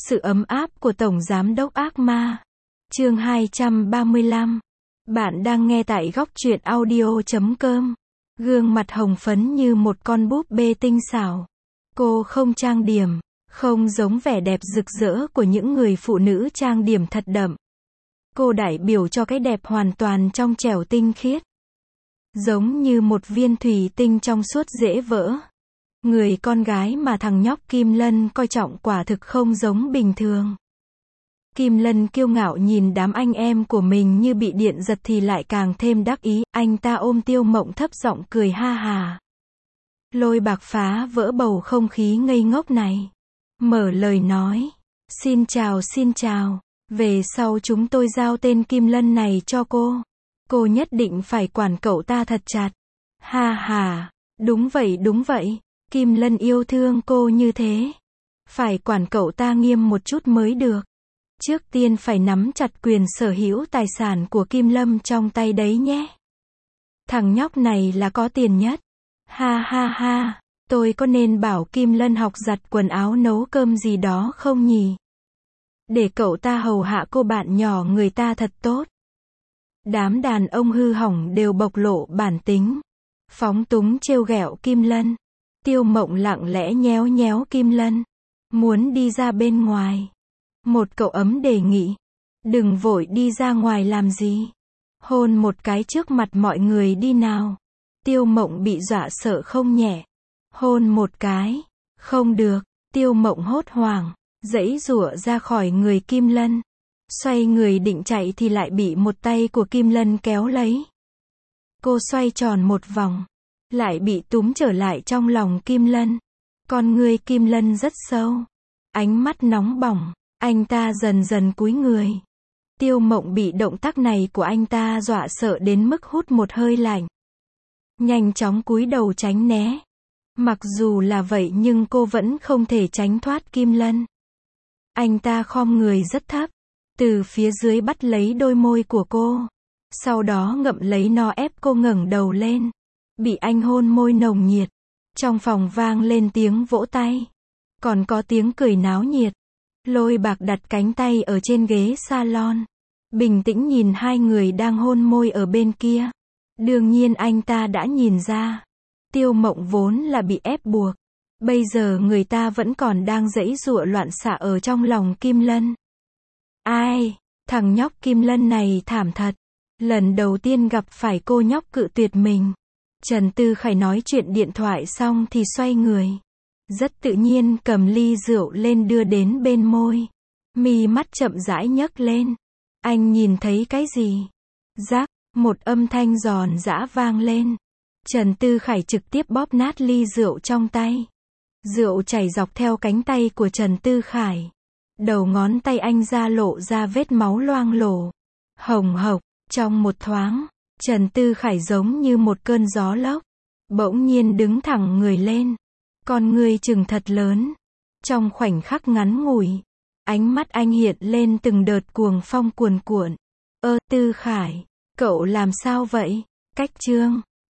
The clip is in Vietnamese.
Sự ấm áp của Tổng Giám đốc ác ma. Chương 235. Bạn đang nghe tại góc truyện audio.com. Gương mặt hồng phấn như một con búp bê tinh xảo. Cô không trang điểm, không giống vẻ đẹp rực rỡ của những người phụ nữ trang điểm thật đậm. Cô đại biểu cho cái đẹp hoàn toàn trong trẻo tinh khiết. Giống như một viên thủy tinh trong suốt dễ vỡ. Người con gái mà thằng nhóc Kim Lân coi trọng quả thực không giống bình thường. Kim Lân kiêu ngạo nhìn đám anh em của mình như bị điện giật thì lại càng thêm đắc ý, anh ta ôm Tiêu Mộng thấp giọng cười ha hà. Lôi Bạc phá vỡ bầu không khí ngây ngốc này. Mở lời nói, xin chào, về sau chúng tôi giao tên Kim Lân này cho cô. Cô nhất định phải quản cậu ta thật chặt. Ha ha, đúng vậy. Kim Lân yêu thương cô như thế. Phải quản cậu ta nghiêm một chút mới được. Trước tiên phải nắm chặt quyền sở hữu tài sản của Kim Lâm trong tay đấy nhé. Thằng nhóc này là có tiền nhất. Ha, tôi có nên bảo Kim Lân học giặt quần áo nấu cơm gì đó không nhỉ? Để cậu ta hầu hạ cô bạn nhỏ người ta thật tốt. Đám đàn ông hư hỏng đều bộc lộ bản tính. Phóng túng trêu ghẹo Kim Lân. Tiêu Mộng lặng lẽ nhéo Kim Lân. Muốn đi ra bên ngoài. Một cậu ấm đề nghị. Đừng vội đi ra ngoài làm gì. Hôn một cái trước mặt mọi người đi nào. Tiêu Mộng bị dọa sợ không nhẹ. Hôn một cái. Không được. Tiêu Mộng hốt hoảng. Giãy giụa ra khỏi người Kim Lân. Xoay người định chạy thì lại bị một tay của Kim Lân kéo lấy. Cô xoay tròn một vòng. Lại bị túm trở lại trong lòng Kim Lân. Con người Kim Lân rất sâu. Ánh mắt nóng bỏng. Anh ta dần dần cúi người. Tiêu Mộng bị động tác này của anh ta dọa sợ đến mức hút một hơi lạnh. Nhanh chóng cúi đầu tránh né. Mặc dù là vậy nhưng cô vẫn không thể tránh thoát Kim Lân. Anh ta khom người rất thấp. Từ phía dưới bắt lấy đôi môi của cô. Sau đó ngậm lấy nó ép cô ngẩng đầu lên. Bị anh hôn môi nồng nhiệt. Trong phòng vang lên tiếng vỗ tay. Còn có tiếng cười náo nhiệt. Lôi Bạc đặt cánh tay ở trên ghế salon. Bình tĩnh nhìn hai người đang hôn môi ở bên kia. Đương nhiên anh ta đã nhìn ra. Tiêu Mộng vốn là bị ép buộc. Bây giờ người ta vẫn còn đang giãy giụa loạn xạ ở trong lòng Kim Lân. Ai, thằng nhóc Kim Lân này thảm thật. Lần đầu tiên gặp phải cô nhóc cự tuyệt mình. Trần Tư Khải nói chuyện điện thoại xong thì xoay người. Rất tự nhiên cầm ly rượu lên đưa đến bên môi. Mi mắt chậm rãi nhấc lên. Anh nhìn thấy cái gì? Rắc, một âm thanh giòn giã vang lên. Trần Tư Khải trực tiếp bóp nát ly rượu trong tay. Rượu chảy dọc theo cánh tay của Trần Tư Khải. Đầu ngón tay anh ra lộ ra vết máu loang lổ. Hồng hộc, trong một thoáng, Trần Tư Khải giống như một cơn gió lốc. Bỗng nhiên đứng thẳng người lên. Con người trừng thật lớn. Trong khoảnh khắc ngắn ngủi, ánh mắt anh hiện lên từng đợt cuồng phong cuồn cuộn. Tư Khải, cậu làm sao vậy? Cách chương